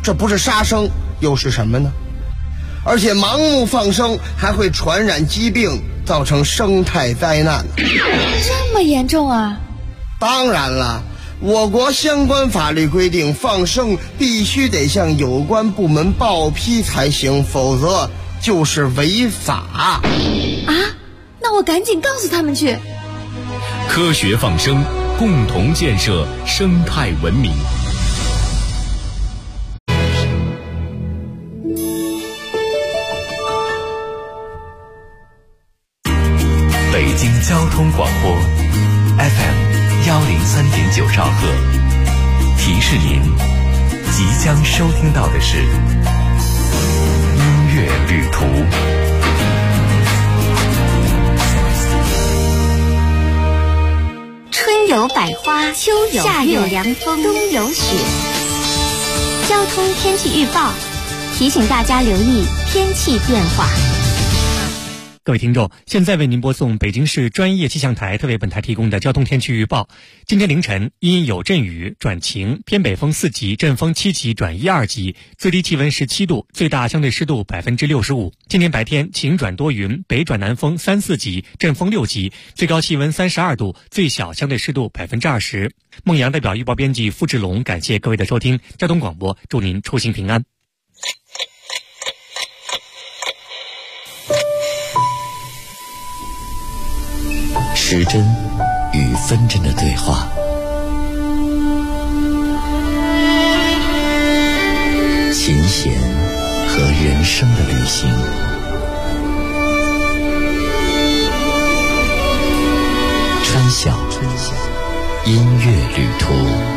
这不是杀生又是什么呢？而且盲目放生还会传染疾病，造成生态灾难。 这么严重啊？ 当然了，我国相关法律规定，放生必须得向有关部门报批才行，否则就是违法。 啊？那我赶紧告诉他们去。 科学放生，共同建设生态文明。北京交通广播 FM103.9兆赫，提示您即将收听到的是音乐旅途。 春有百花，秋有夏有凉风，冬有雪。交通天气预报提醒大家留意天气变化。 各位听众，现在为您播送北京市专业气象台特为本台提供的交通天气预报。今天凌晨因有阵雨转晴，偏北风4级，阵风7级转1、2级，最低气温17度，最大相对湿度65%。今天白天晴转多云，北转南风3、4级，阵风6级，最高气温32度，最小相对湿度20%。孟阳代表预报编辑付志龙，感谢各位的收听。交通广播祝您出行平安。 时针与分针的对话，琴弦和人生的旅行，春晓音乐旅途。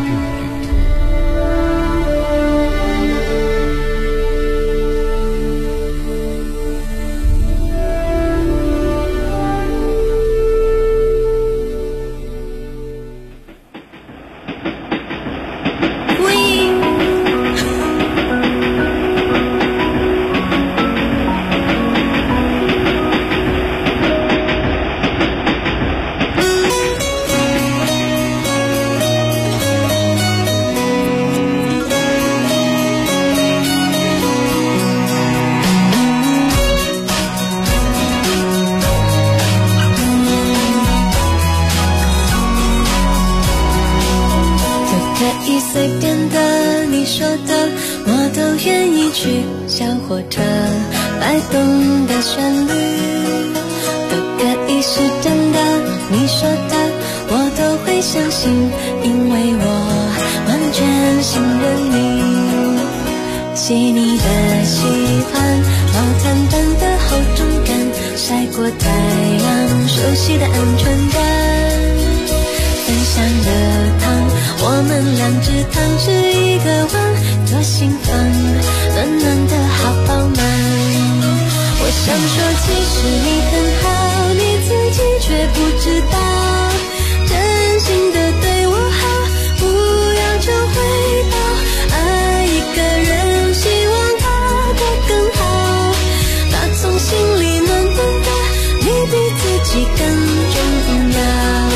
随便的你说的我都愿意去，小火车摆动的旋律都可以是真的，你说的我都会相信，因为我完全信任你。细腻的喜欢，毛毯般的厚重感，晒过太阳，熟悉的安全感，分享的糖，我们两只汤匙一个碗，多心烦，暖暖的好饱满。我想说其实你很好，你自己却不知道，真心的对我好，不要求回报，爱一个人希望他过更好，打从心里暖暖的，你比自己更重要。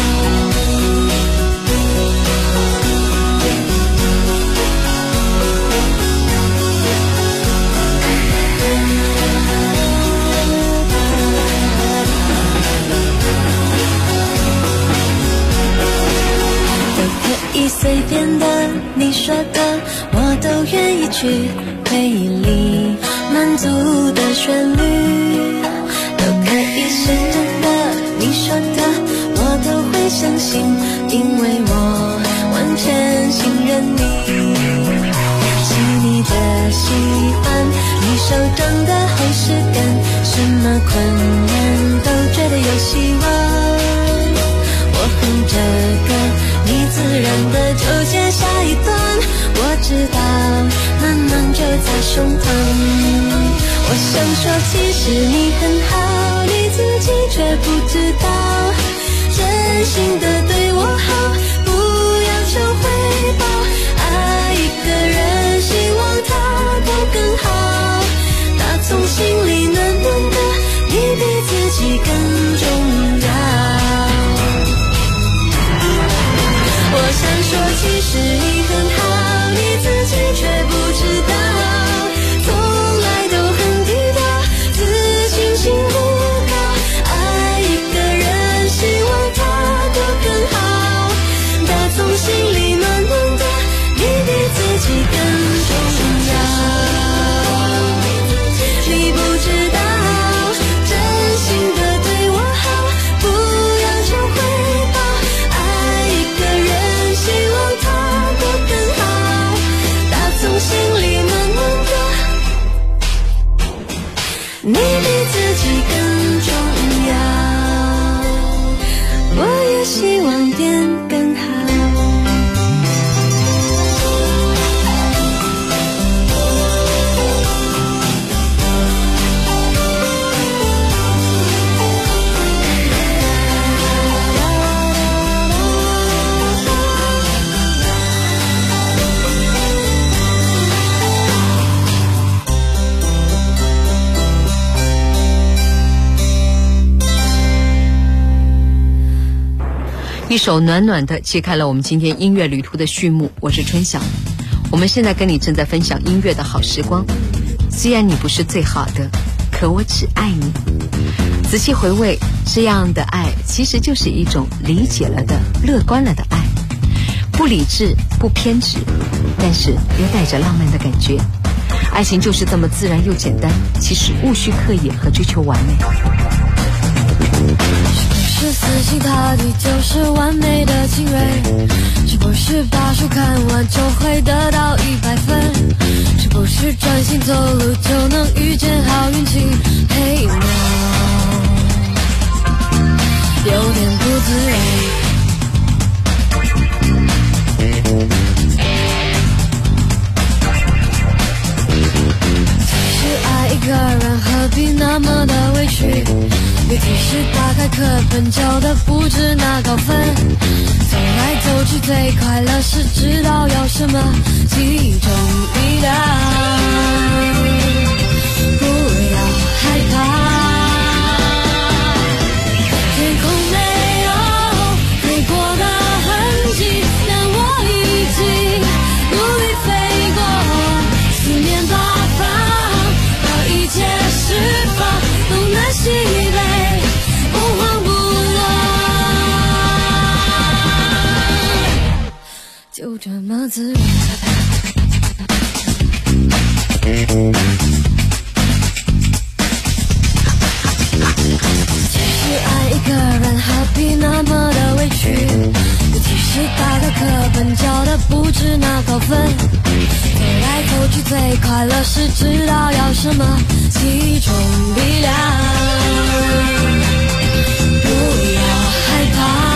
随便的你说的我都愿意去，回忆里满足的旋律都可以是真的，你说的我都会相信，因为我完全信任你。细腻的喜欢，你手掌的厚实感，什么困难都觉得有希望。我哼着歌，你自然的就接下一段，我知道暖暖就在胸膛。我想说其实你很好，你自己却不知道，真心的对我好，不要求回报，爱一个人希望他过更好，打从心里暖暖的，你比自己更重要。我想说其实你很好，你自己却不知道， 一首暖暖的揭开了我们今天音乐旅途的序幕。我是春晓，我们现在跟你正在分享音乐的好时光。虽然你不是最好的，可我只爱你。仔细回味，这样的爱其实就是一种理解了的、乐观了的爱，不理智、不偏执，但是又带着浪漫的感觉。爱情就是这么自然又简单，其实无需刻意和追求完美。 是死心塌地就是完美的情人，是不是把书看完就会得到100分？是不是专心走路就能遇见好运气？嘿喵，有点不自然。其实爱一个人何必那么的委屈？别提示打开课本教的不止那高分，走来走去最快乐是知道要什么，集中力量，不要害怕。天空没有飞过的痕迹，但我已经努力飞过四面八方，把一切释放，东南西北。就这么自然。其实爱一个人何必那么的委屈？尤其是打开课本教的不止那高分，走来走去最快乐是知道要什么，集中力量，不要害怕。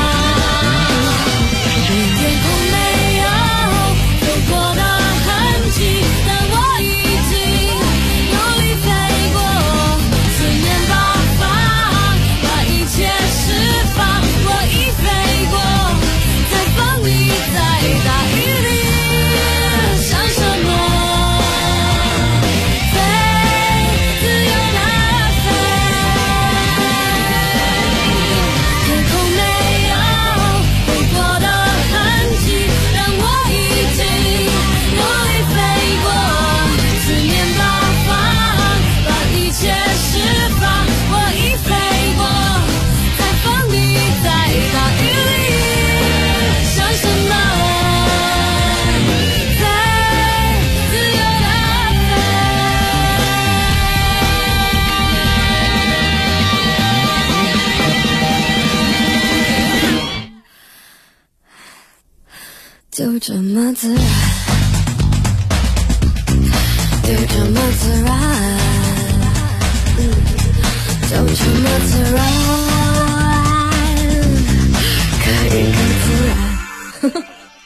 就这么自然，就这么自然，就这么自然，可以更自然。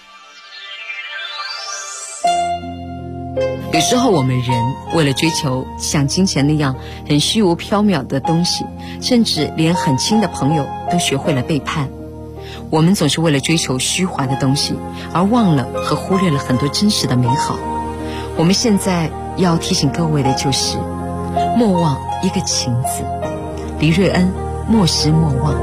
有时候我们人为了追求像金钱那样很虚无缥缈的东西，甚至连很亲的朋友都学会了背叛。我们总是为了追求虚华的东西，而忘了和忽略了很多真实的美好。我们现在要提醒各位的就是，莫忘一个情字。黎瑞恩，莫失莫忘。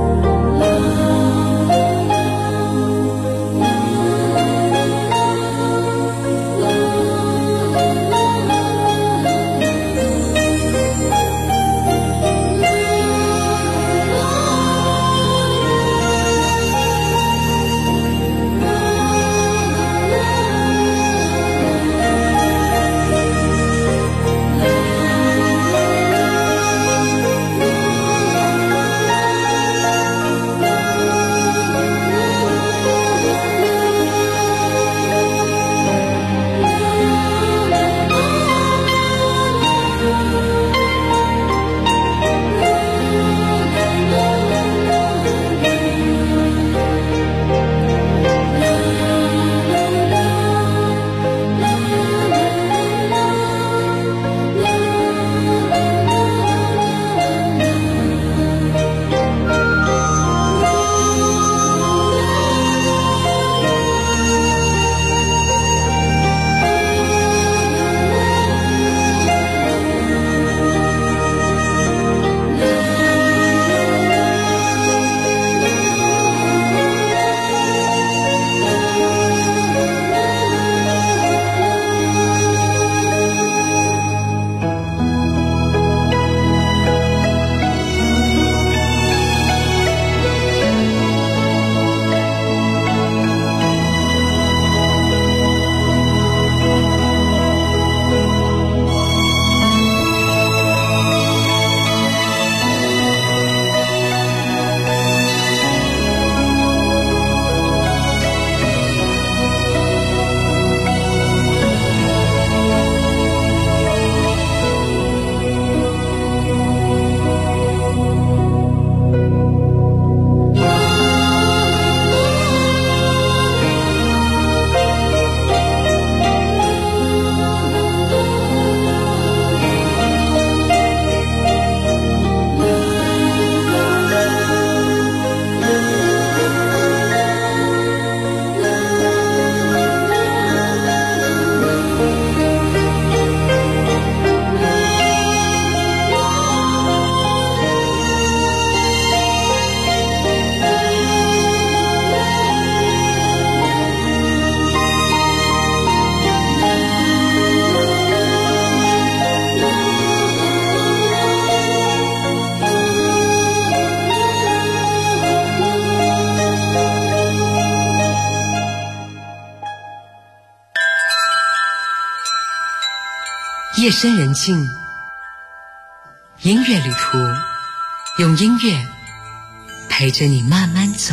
夜深人静，音乐旅途，用音乐陪着你慢慢走。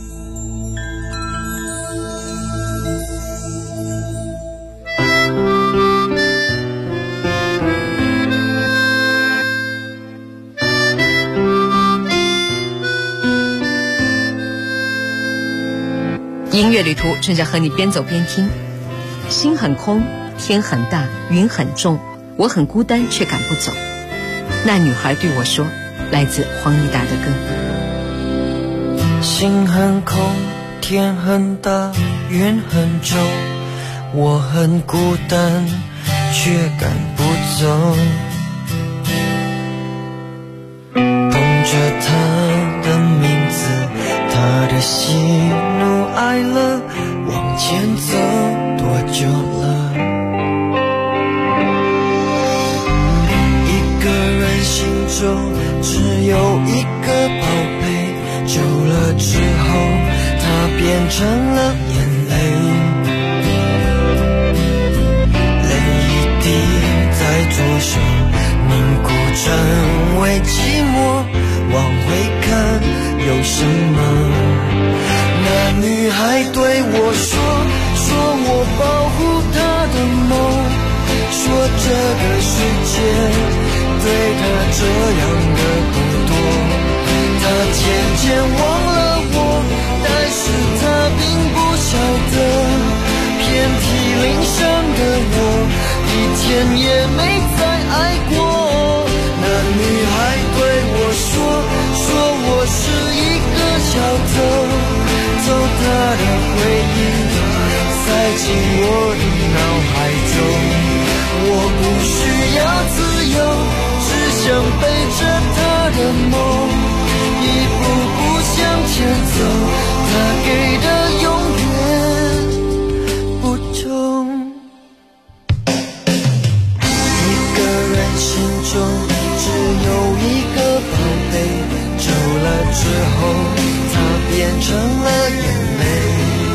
音乐旅途正在和你边走边听。心很空，天很大，云很重，我很孤单却赶不走。那女孩对我说，来自黄义达的歌。 心很空，天很大，云很重，我很孤单却赶不走。捧着她的名字，她的喜怒哀乐，往前走多久了？一个人心中只有一个宝贝，久了之后它变成了眼泪，泪一滴在左手凝固成为寂寞，往回看有什么？那女孩对我说我保护她的梦，说这个世界对她这样的不多，她渐渐忘了我，但是她并不晓得，遍体鳞伤的我一天也没再爱过。那女孩对我说我是一个小偷，偷她的回忆塞进我的脑海中，我不需要自由，只想背着她的梦，一步步向前走，她给的永远不同。一个人心中只有一个宝贝，久了之后它变成了眼泪，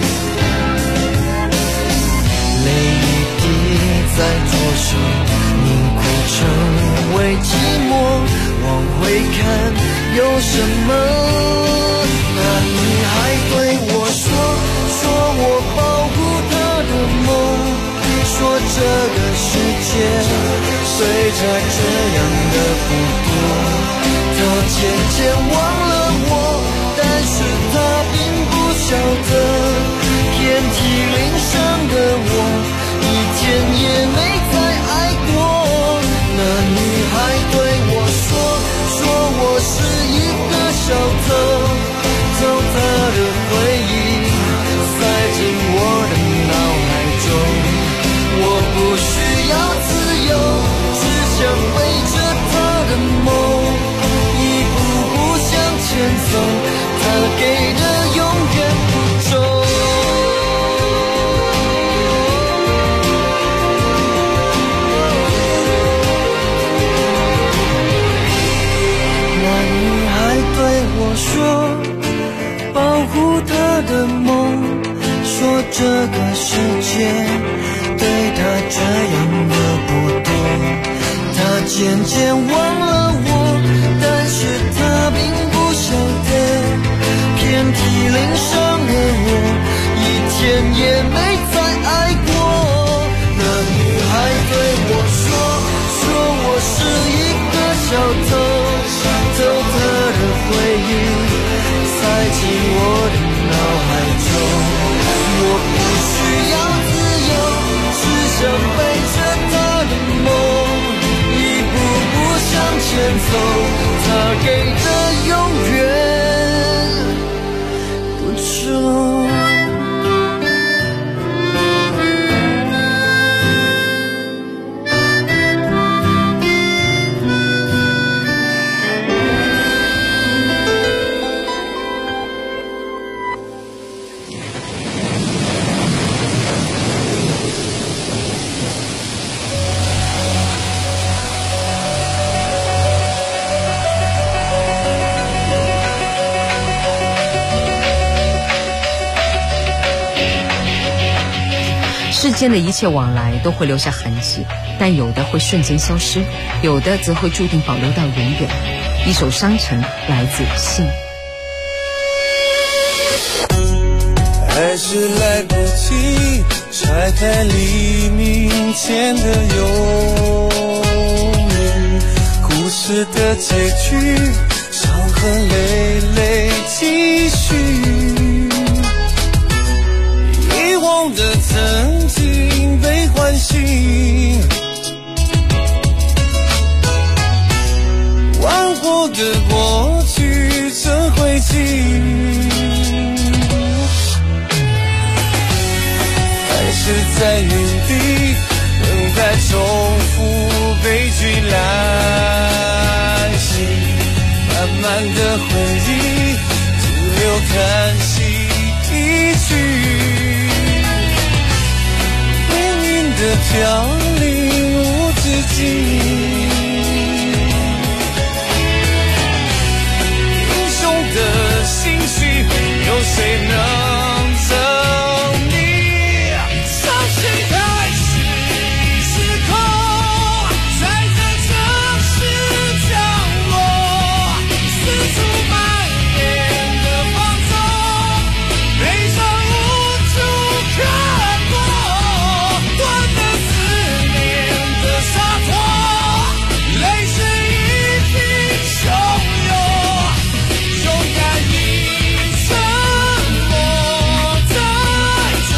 泪一滴在左手凝固成为寂寞，往回看有什么？那女孩对我说我保护她的梦，说这个世界随着这样的不多，她渐渐忘了我，但是她并不晓得，遍体鳞伤的我一天也没再爱过。那女孩对我说我是一个小偷，偷她的回忆塞进我的脑海中，我不需要自由，只想背着她的梦，一步步向前走，她给的永远不重。那女孩对我说，保护她的梦，说这个世界对她这样的不多，她渐渐忘了我，但是她并不晓得，遍体鳞伤的我一天也没再爱过。那女孩对我说我是一个小偷，偷她的回忆塞进我的脑海中，我不需要自由，只想背着她的梦，一步步向间的一切往来都会留下痕迹，但有的会瞬间消失，有的则会注定保留到永远。一首伤尘来自信。 还是来不及拆开黎明前的忧虑，故事的结局，伤痕累累继续，遗忘的曾经被唤醒，玩过的过去成灰烬，还是在原地等待重复悲剧来袭，慢慢的回忆只留叹息一句，命运的飘零无止境，英雄的心绪有谁能证明？伤心开始已失控，在这城市降落，四处蔓延的放纵，悲伤无处可躲，断的思念的洒脱，泪水一并汹涌，勇敢以沉默载重，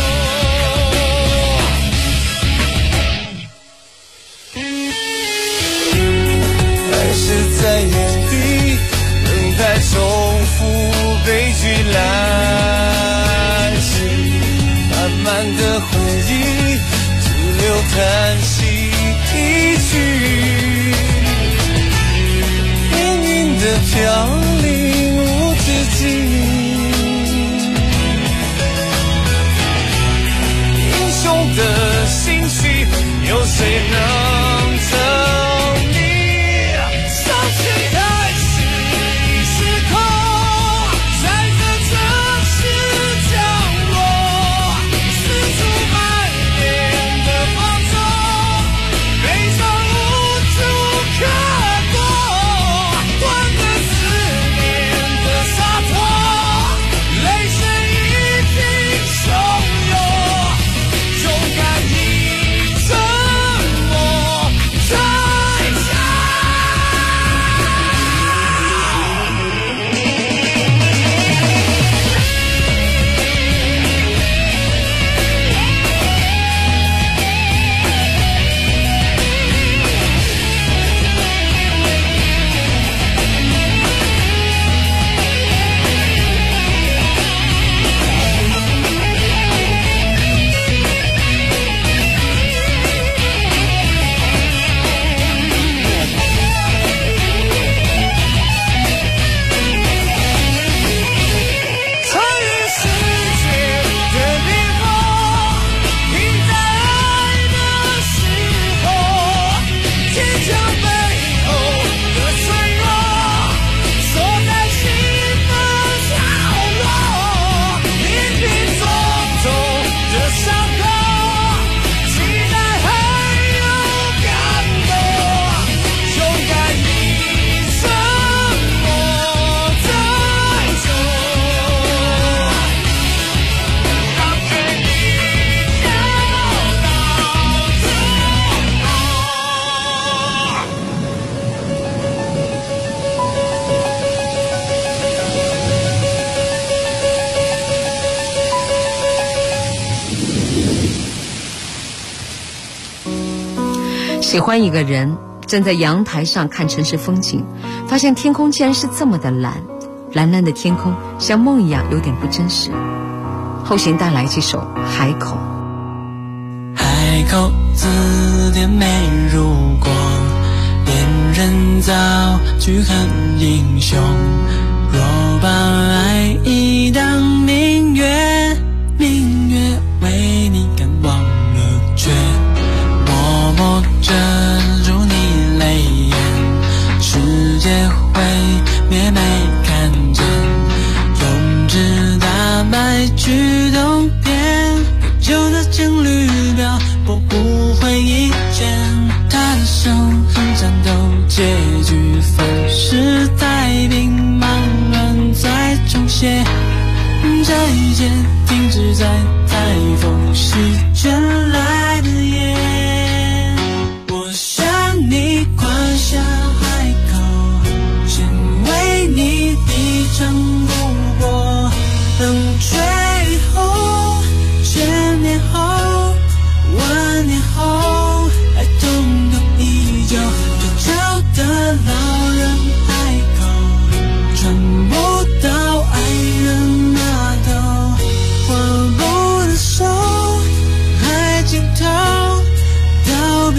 还是在原地等待重复悲剧来袭，慢慢的回忆只留叹息一句，命运的飘零无止境，英雄的心绪有谁能证明？伤心开始已失控，在这城市降落，四处蔓延的放纵，悲伤无处可躲，断的思念的洒脱，泪水一并汹涌，勇敢以沉默载重。穿越时间的裂缝，停在爱的时候，坚强背后的脆弱，锁在心的角落，一笔重重的伤口，期待还有感动，勇敢以沉默载重，让回忆跳到最后。 喜欢一个人，站在阳台上看城市风景，发现天空竟然是这么的蓝，蓝蓝的天空像梦一样有点不真实。后弦带来这首《海口》。 海口字典没如果，恋人早去恨英雄，若把爱意当明月，明月为你敢忘了却默默遮住你泪眼，世界毁灭没看见，用纸打败去东边，旧的情侣表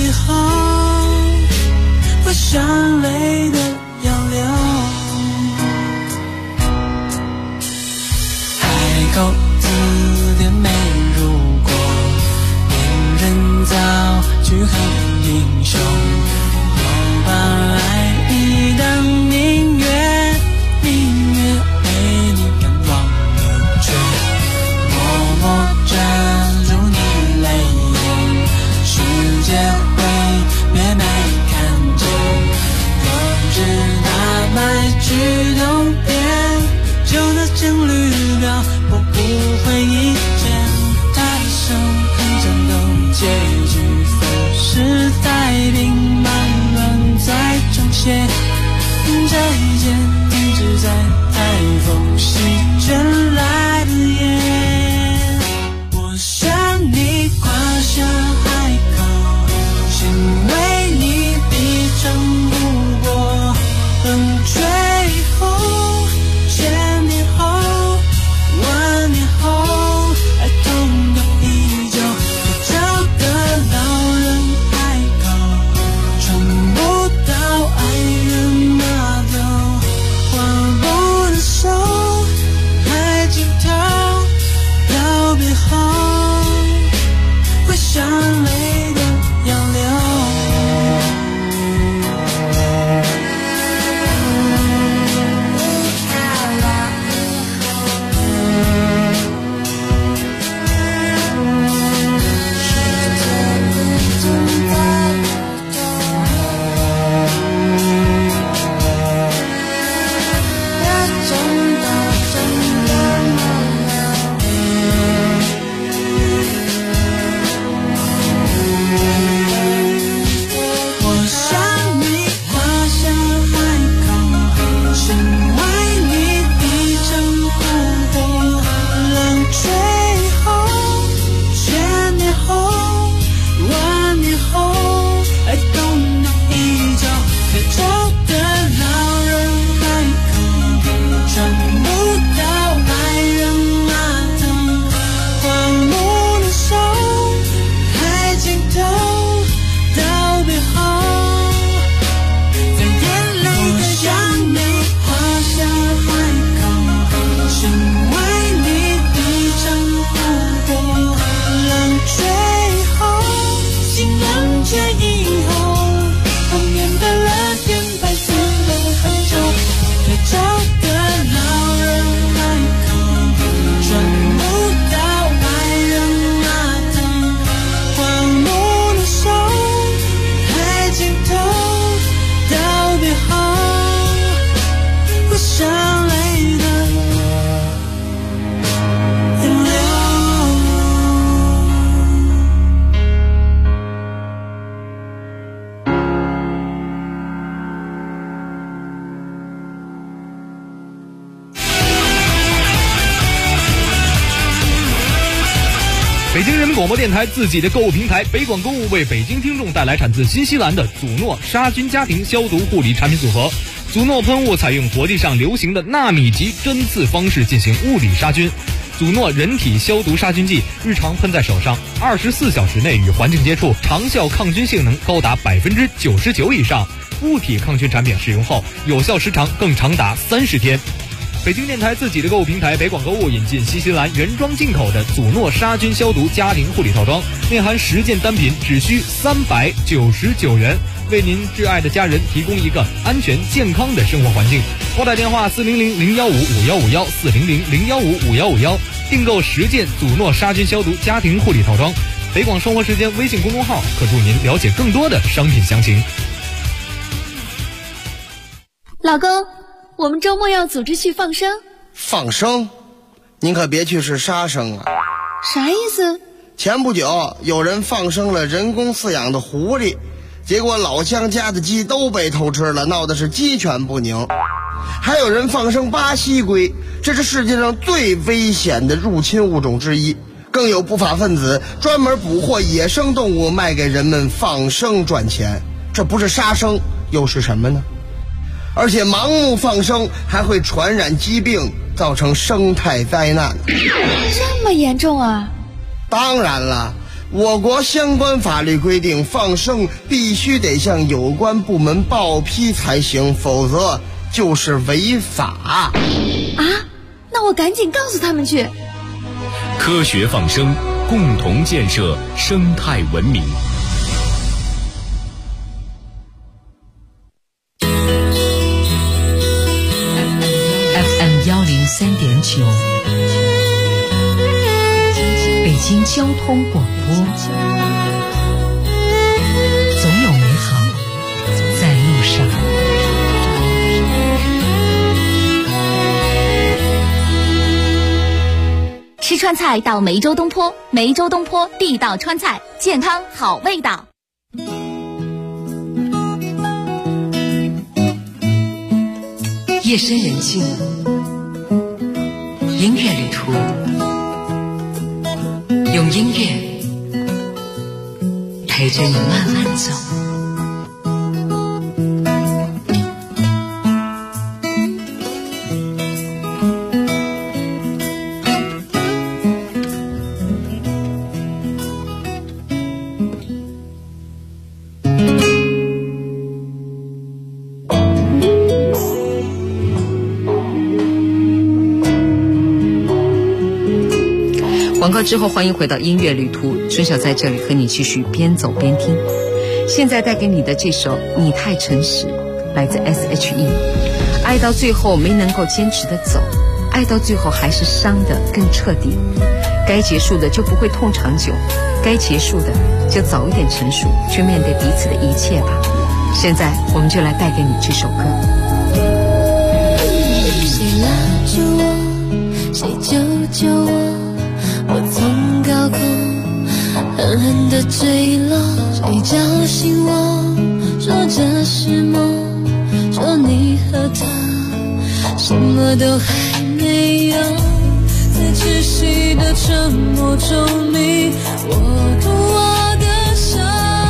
别后会伤泪的杨柳，海口字典没如果，恋人早去恨英雄，我把爱你当明月，明月为你变忘了却默默沾入你泪眼，世界会越没看见，若知那白驹东边，就那件绿表我不会一见，大声看战斗结局，粉饰太平忙乱在重写，这一切停止在台风席卷来的夜，我向你跨下海口，心为你低唱不过，冷吹后千年后万年后，爱痛的依旧，退潮的老人海口，穿不到爱人码头，画不的手，海尽头，道别后会伤泪的杨柳。我向你跨下海口，心为你低唱不过，冷吹后千年后万年后，爱动荡依旧，退潮的老人海口，穿不到爱人码头，荒芜的手，海尽头，道别后在眼泪的向你跨下海口，心为你低唱不过，冷吹后心冷却以后，后面的蓝天白色的海洲，退潮的老人海口，穿不到爱人码头，荒芜的手，海尽头，道别后会伤泪的杨柳。 北京人民广播电台自己的购物平台北广购物为北京听众带来产自新西兰的祖诺杀菌家庭消毒护理产品组合。祖诺喷雾采用国际上流行的纳米级针刺方式进行物理杀菌。祖诺人体消毒杀菌剂日常喷在手上，24小时内与环境接触，长效抗菌性能高达99%以上。物体抗菌产品使用后，有效时长更长达30天。北京电台自己的购物平台北广购物引进新西兰原装进口的祖诺杀菌消毒家庭护理套装，内含10件单品，只需399元，为您挚爱的家人提供一个安全健康的生活环境。拨打电话400-015-5151 400-015-5151，订购10件祖诺杀菌消毒家庭护理套装。北广生活时间微信公众号可助您了解更多的商品详情。 老公，我们周末要组织去放生。 放生？您可别去是杀生啊！ 啥意思？ 前不久有人放生了人工饲养的狐狸，结果老乡家的鸡都被偷吃了，闹得是鸡犬不宁。还有人放生巴西龟，这是世界上最危险的入侵物种之一。更有不法分子专门捕获野生动物卖给人们放生赚钱，这不是杀生又是什么呢？而且盲目放生还会传染疾病，造成生态灾难。 这么严重啊？ 当然了， 我国相关法律规定，放生必须得向有关部门报批才行，否则就是违法。 啊，那我赶紧告诉他们去。 科学放生，共同建设生态文明。 FM 103.9，北京交通广播，总有美好在路上。 吃川菜到梅州东坡，梅州东坡地道川菜，健康好味道。 夜深人静，音乐旅途，用音乐陪着你慢慢走。广告之后，欢迎回到音乐旅途，春晓在这里和你继续边走边听。现在带给你的这首《你太诚实》，来自 S.H.E。 爱到最后没能够坚持的走，爱到最后还是伤得更彻底。该结束的就不会痛长久，该结束的就早一点成熟，去面对彼此的一切吧。现在我们就来带给你这首歌。 谁拉住我，谁救救我，我从高空狠狠地坠落，谁叫醒我，说这是梦，说你和他什么都还没有，在窒息的沉默中你握住我的手，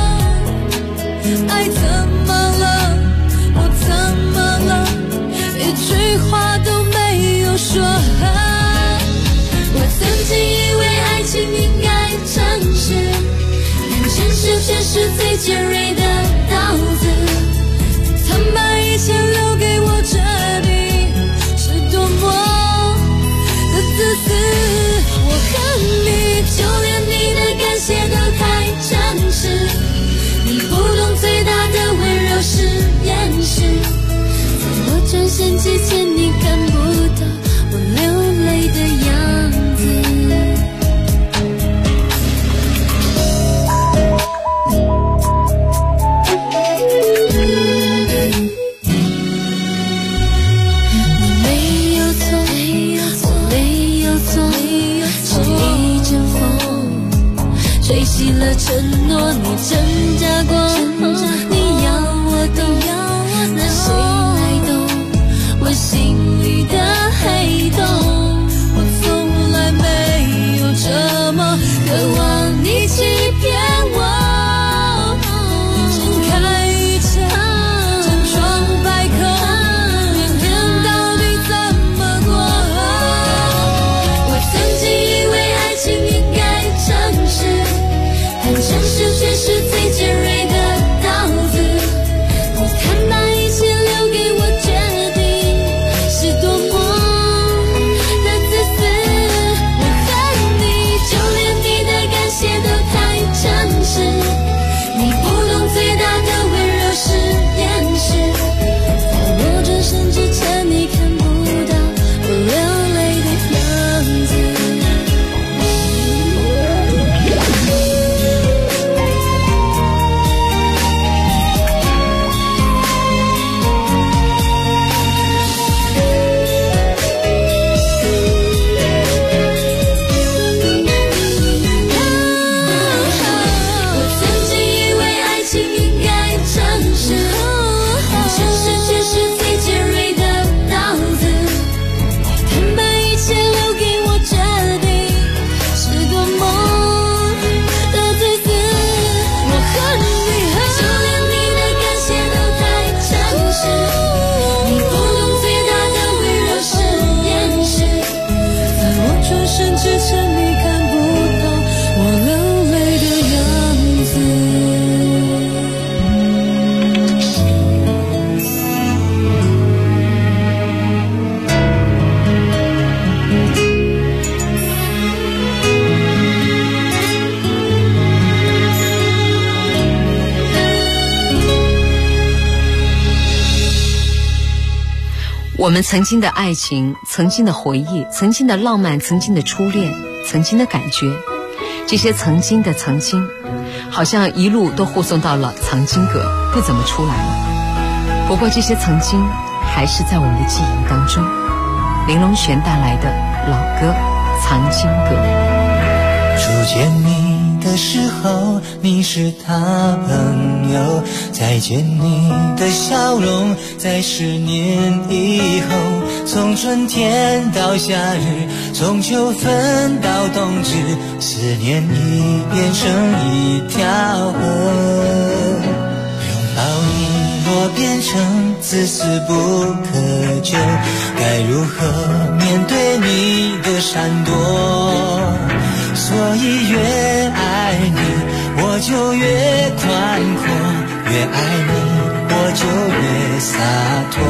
爱怎么了，我怎么了，一句话都没有说。我曾经以为爱情应该诚实，但诚实却是最尖锐的刀子，曾把一切留给我，这里是多么的自私。我恨你，就连你的感谢都太真实，你不懂最大的温柔是掩饰，在我转身之前你看不到我流泪的样子。 我们曾经的爱情，曾经的回忆，曾经的浪漫，曾经的初恋，曾经的感觉，这些曾经的曾经，好像一路都护送到了藏经阁，不怎么出来了。不过这些曾经还是在我们的记忆当中。林隆璇带来的老歌《藏经阁》。 初见你的时候，你是他朋友，再见你的笑容，在10年以后，从春天到夏日，从秋分到冬至，思念已变成一条河。拥抱你若变成自私不可救，该如何面对你的闪躲？所以越爱你我就越宽阔，越爱你我就越洒脱。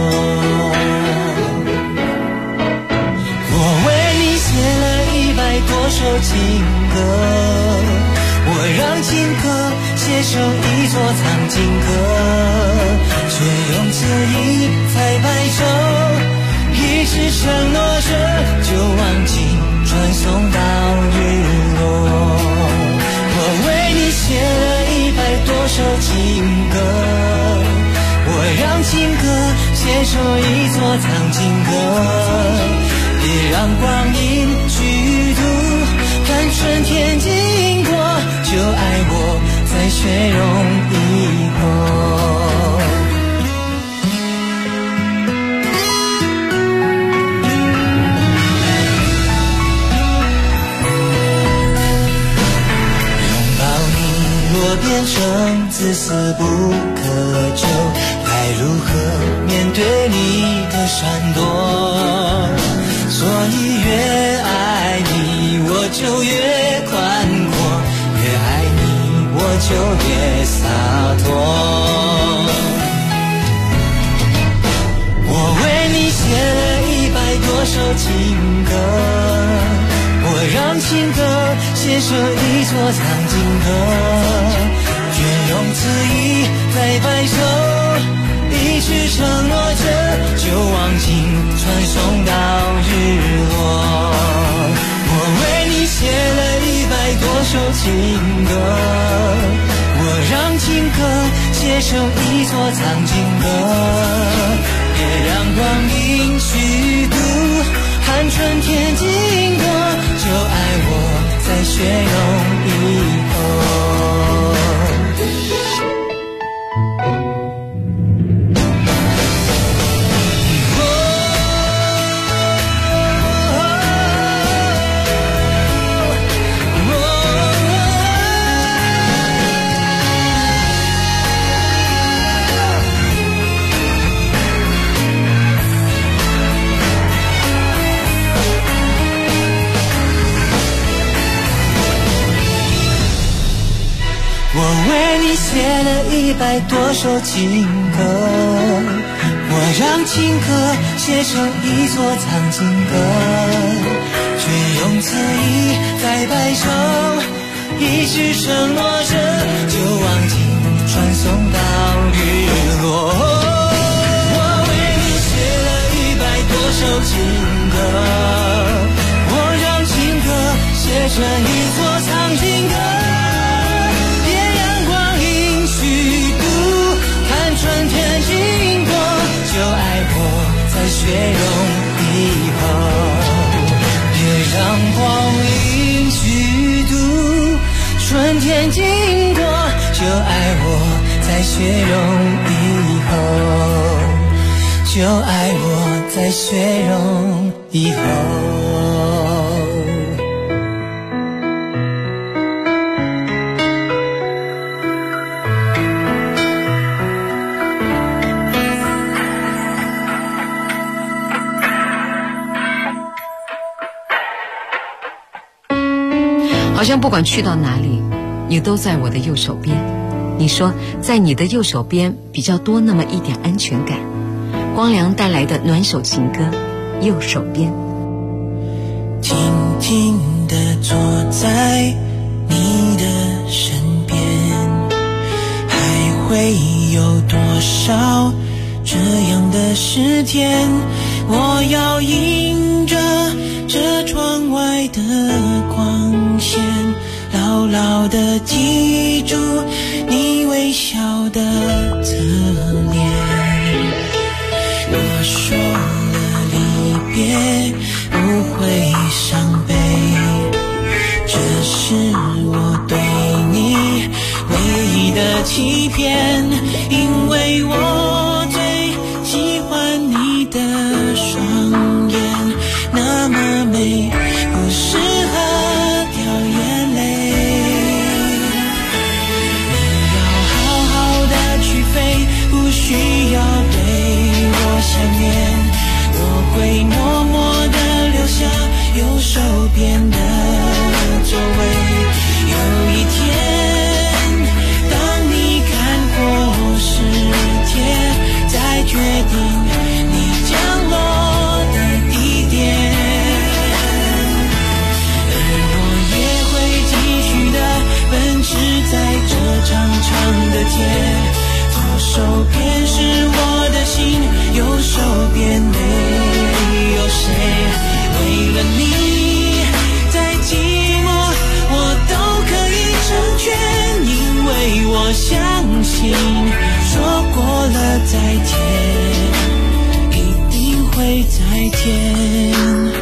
我为你写了100多首情歌，我让情歌写成一座藏经阁，却用字意在白首，一直承诺着就忘记传送到日落。我为你写了100多首情歌，我让情歌写成一座藏经阁，别让光阴虚度，看春天经过，就爱我在雪融以后。变成自私不可救，该如何面对你的闪躲？所以越爱你我就越宽阔，越爱你我就越洒脱。我为你写了100多首情歌，我让情歌写成一座藏经阁，却用字意在白首，一直承诺着就忘记传送到日落。我为你写了100多首情歌，我让情歌写成一座藏经阁，别让光阴虚度，看春天经过，就爱我在雪融以后。我为你写了100多首情歌，我让情歌写成一座藏经阁，却用字意在白首，一直承诺着就忘记传送到日落。我为你写了100多首情歌，我让情歌写成一座藏经阁，春天经过，就爱我在雪融以后，别让光阴虚度，春天经过，就爱我在雪融以后，就爱我在雪融以后。 好像不管去到哪里，你都在我的右手边。你说在你的右手边比较多那么一点安全感。光良带来的暖手情歌《右手边》。 静静地坐在你的身边，还会有多少这样的时间，我要迎着这窗外的光线，牢牢地记住你微笑的侧脸。我说了离别不会伤悲，这是我对你唯一的欺骗，因为我最喜欢你的双眼，那么美，不适合掉眼泪。你要好好的去飞，不需要对我想念，我会默默地留下右手边的座位。有一天当你看过世界，再决定你降落的地点，而我也会继续的奔驰在这长长的街。左手边是我的心，右手边没有谁。为了你再寂寞我都可以成全，因为我相信说过了再见，一定会再见。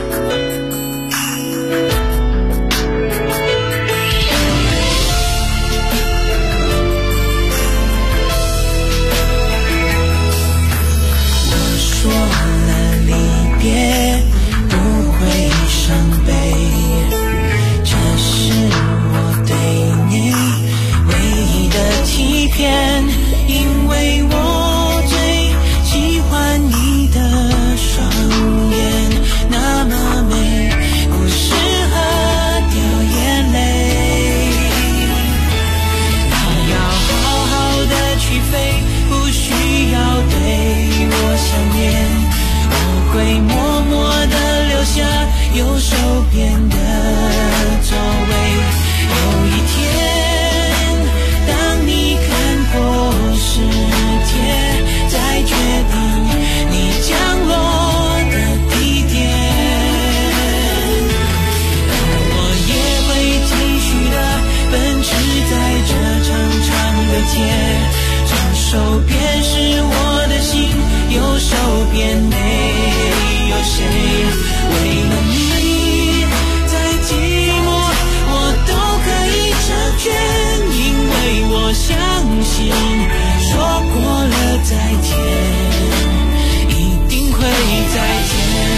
因为我最喜欢你的双眼，那么美，不适合掉眼泪。你要好好的去飞，不需要对我想念，我会默默的留下右手边的座位。有一天当你看过世界，再决定你降落的地点，我也会继续的奔驰在这长长的街。左手边是我的心，右手边没有谁。为了你再寂寞我都可以成全，因为我相信说过了再见，一定会再见。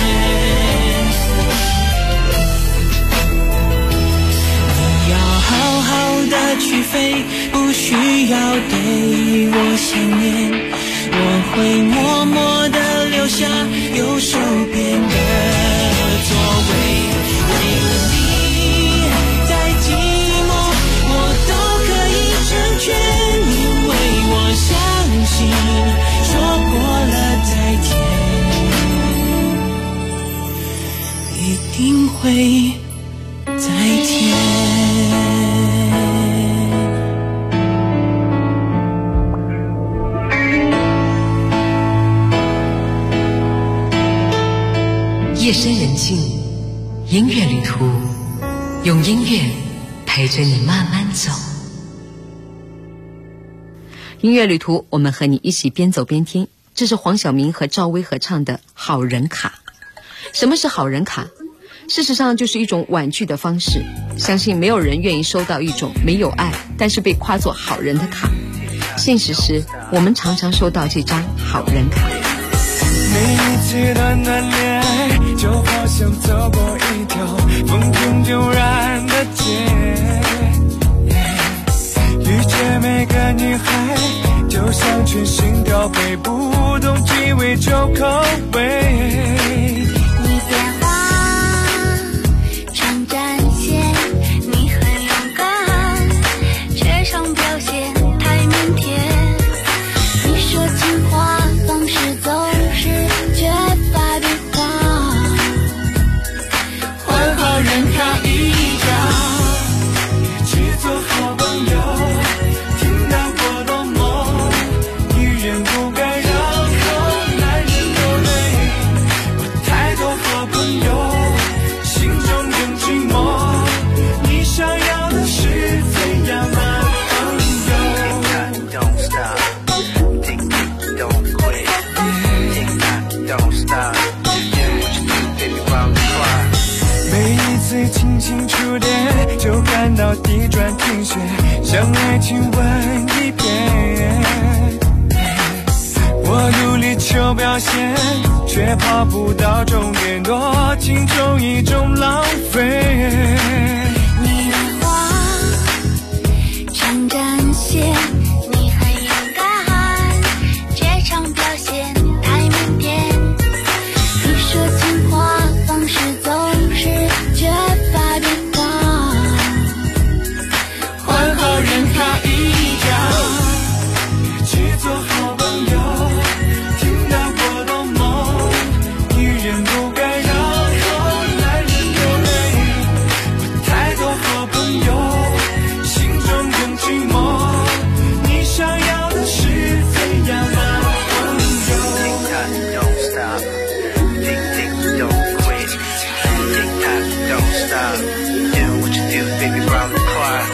你要好好的去飞，不需要对我想念，我会默默的留下右手边的座位。为了你再寂寞我都可以成全，因为我相信说过了再见，一定会再见。 夜深人静，音乐旅途，用音乐陪着你慢慢走。音乐旅途，我们和你一起边走边听。这是黄晓明和赵薇合唱的《好人卡》。什么是好人卡？事实上就是一种婉拒的方式。相信没有人愿意收到一种没有爱但是被夸作好人的卡。现实时，我们常常收到这张好人卡。 每一次短短恋爱，就好像走过一条风平迥然的街，遇见每个女孩就像全心调配，不同气味就口味。 你变化常展现你很勇敢，却常表现太腼腆。你说情话方式总是缺乏变化，换好人卡一张， 一起做好朋友，听到过的梦，女人不该让转停歇，向爱情问一遍。我努力求表现，却跑不到终点，多情中一种浪费。 你的话常展现，你很勇敢，这场表现太腼腆。你说情话方式总是缺乏变化， 换好人他一家，去做好朋友。听到我的梦，女人不该让后男人流泪。我太多好朋友，心中更寂寞。你想要的是怎样的朋友？ Don't stop, tick tick don't quit, tick tock don't stop, do what you do, baby, round the clock.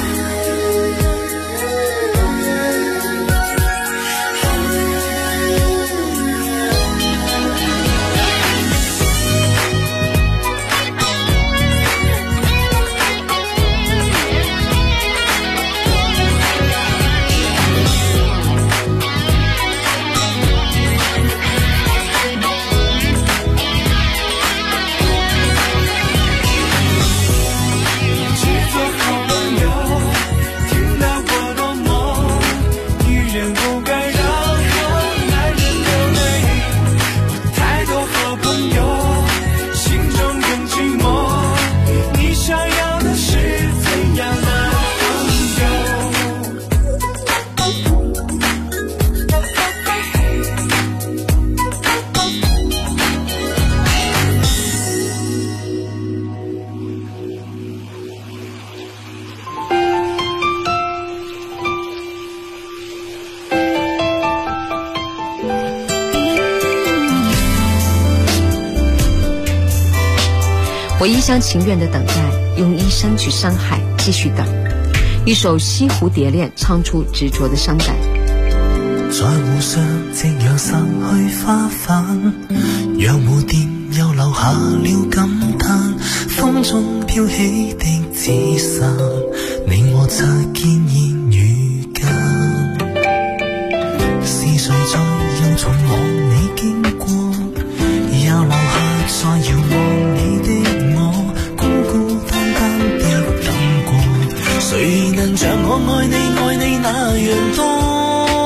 我一厢情愿的等待，用一生去伤害，继续等。一首《西湖蝶恋》唱出执着的伤感。 在湖上夕陽散去花瓣，讓蝴蝶又留下了感嘆。風中飄起的紙傘，你我擦肩現遇間。是誰在又從往你經過，又留下在遙望你的我，孤孤單單的等過。誰能像我愛你那樣多？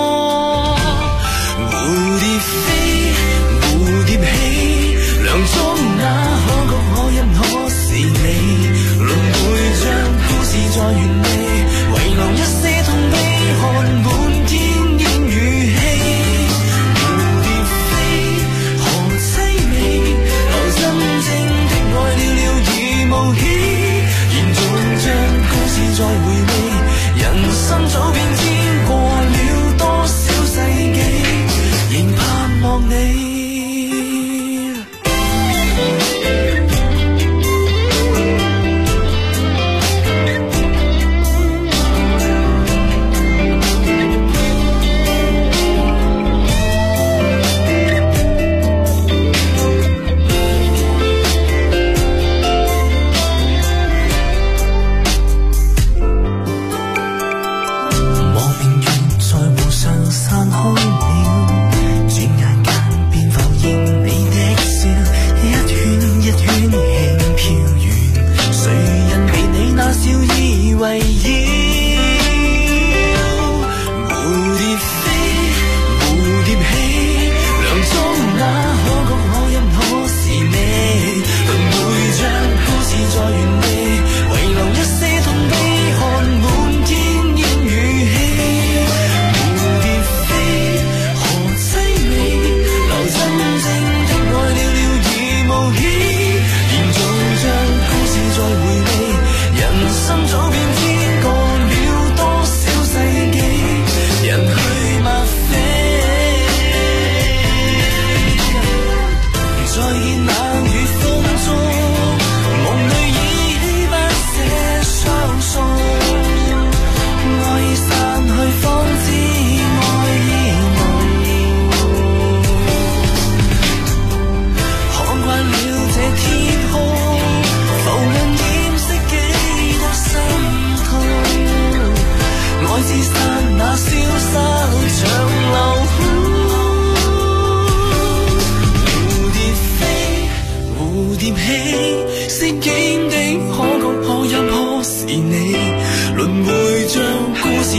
蝴蝶飛，蝴蝶起，梁中那可歌可泣可是你，輪迴像故事在原地，遺留一些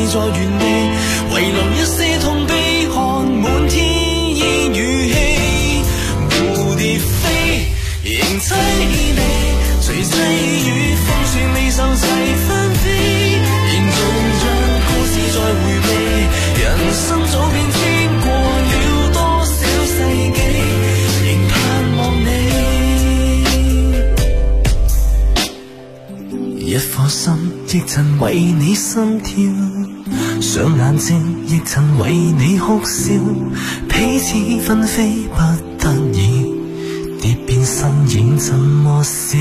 在原地，遺留一些痛悲，看滿天煙雨氣，蝴蝶飛，迎凄厲，隨際雨風雪未受齊紛飛，仍做像故事在迴避，人生早變遷過了多少世紀，仍盼望你。一顆心亦曾為你心跳，雙眼睛亦曾為你哭笑，彼此紛飛不得已，蝶變身影怎麼消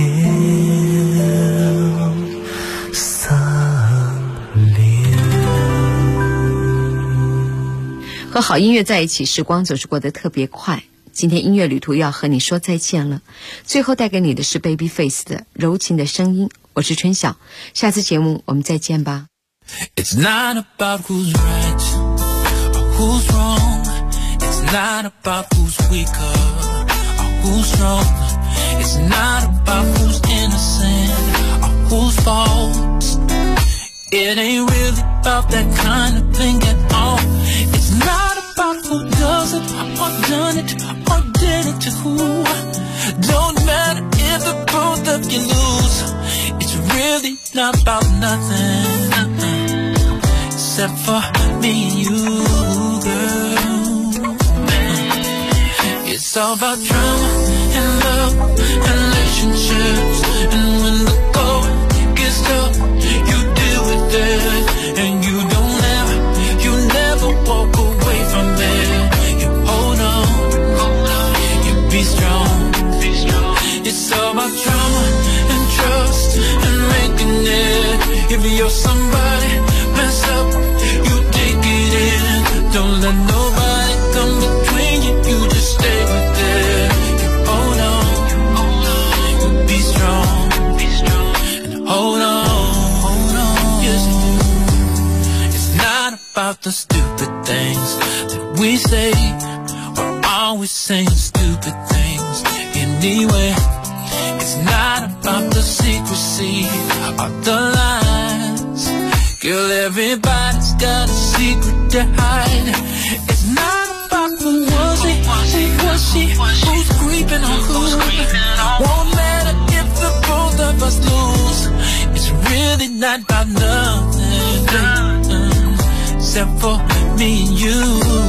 失了。 和好音乐在一起，时光总是过得特别快。今天音乐旅途要和你说再见了，最后带给你的是 Babyface 的柔情的声音。我是春晓，下次节目我们再见吧。 It's not about who's right or who's wrong. It's not about who's weaker or who's strong. It's not about who's innocent or whose fault. It ain't really about that kind of thing at all. It's not about who does it or done it or did it to who. Don't matter if the both of you lose. It's really not about nothing except for me and you, girl. It's all about drama and love and relationships. And when the going gets tough, you deal with it. And you never walk away from it. You hold on, you be strong. It's all about drama and trust and making it. If you're somebody mess up, you take it in. Don't let nobody come between you. You just stay with it. You hold on, you be strong, and hold on. Yes, it's not about the stupid things that we say. We're always saying stupid things anyway. It's not about the secrecy or the lies. Girl, everybody's got a secret to hide. It's not about who was it, who was she, who's creeping on who. Won't matter if the both of us lose. It's really not about nothing except for me and you.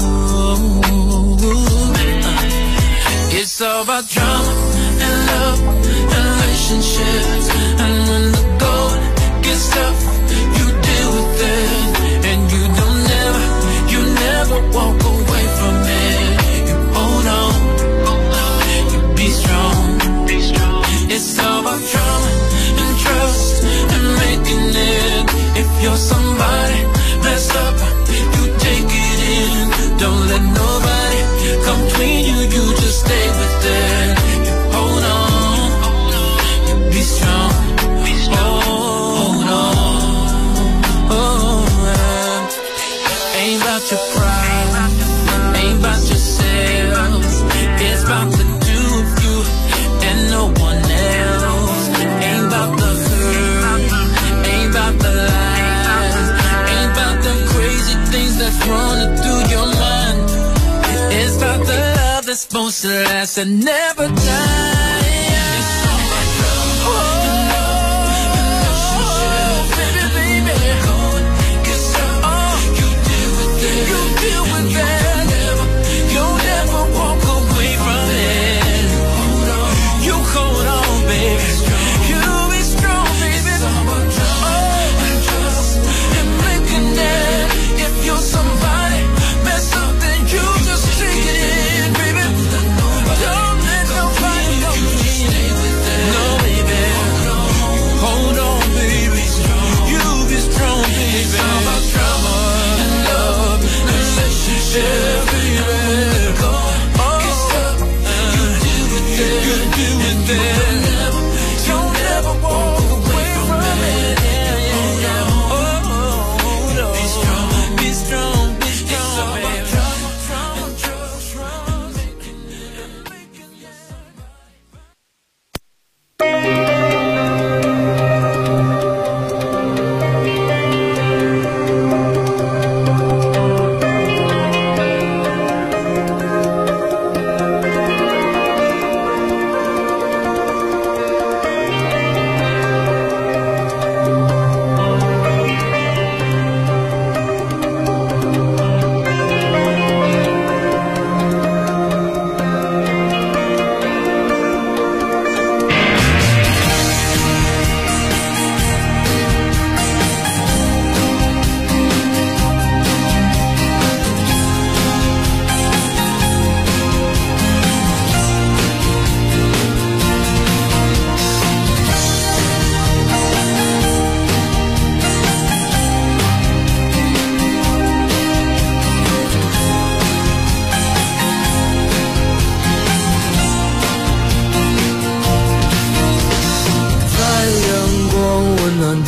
It's all about drama and love and relationships. And when the going gets tough, you deal with it. And you never walk away from it. You hold on, you be strong. It's all about drama and trust and making it. If you're somebody mess up, you take it in. Don't let nobody come between you. You just stay with it. You hold on, you be strong. Hold on. Oh, ain't about your pride, ain't about yourself. It's about the two of you and no one else. Ain't about the hurt, ain't about the lies, ain't about the crazy things that's running through your mind. It's about the love that's supposed to last and never die. Somebody mess up, then you just take it in, baby. Don't let nobody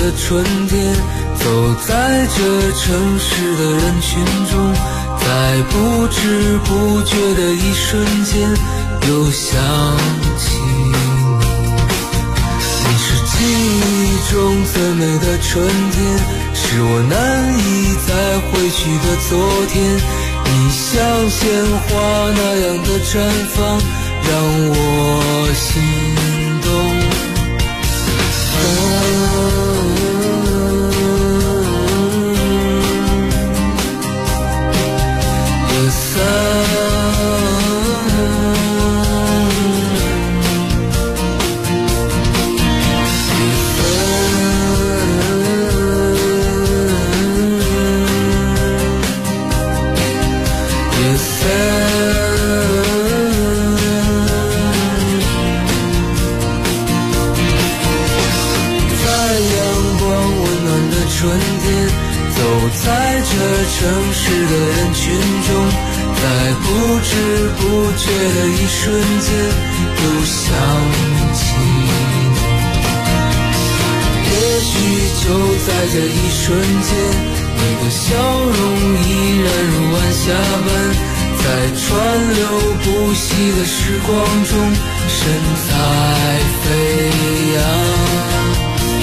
的春天，走在这城市的人群中，在不知不觉的一瞬间又想起你是记忆中最美的春天，是我难以再回去的昨天。你像鲜花那样的绽放，让我心动。在这城市的人群中，在不知不觉的一瞬间又想起你。也许就在这一瞬间，你的笑容依然如晚霞般，在川流不息的时光中神采飞扬。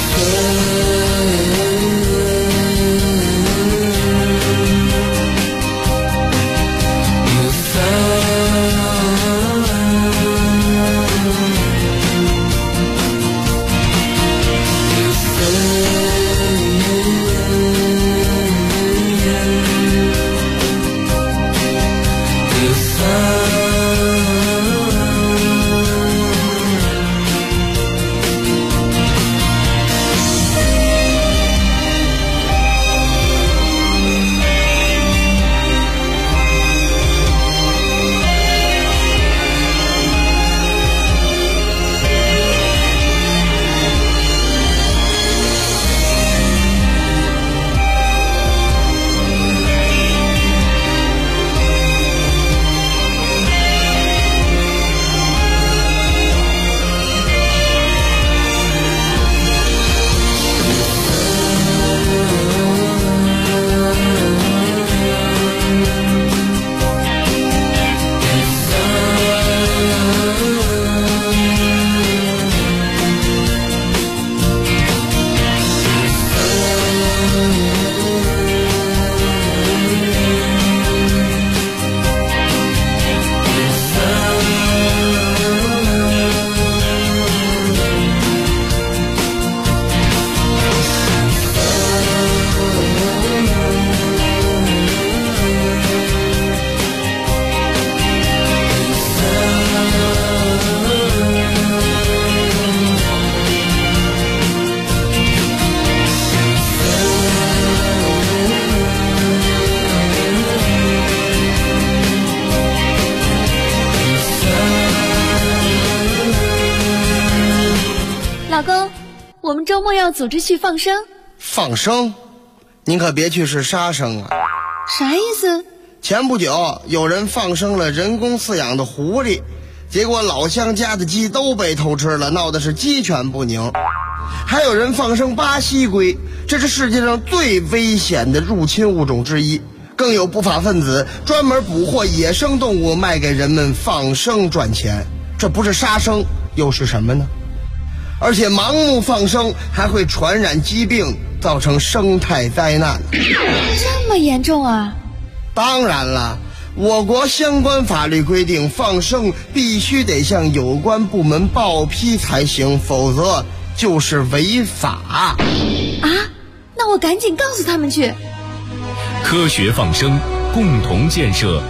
老公，我们周末要组织去放生。 放生？您可别去是杀生啊！ 啥意思？ 前不久有人放生了人工饲养的狐狸，结果老乡家的鸡都被偷吃了，闹得是鸡犬不宁。还有人放生巴西龟，这是世界上最危险的入侵物种之一。更有不法分子专门捕获野生动物卖给人们放生赚钱，这不是杀生又是什么呢？而且盲目放生还会传染疾病，造成生态灾难。 这么严重啊？ 当然了，我国相关法律规定，放生必须得向有关部门报批才行，否则就是违法。 啊？那我赶紧告诉他们去。 科学放生，共同建设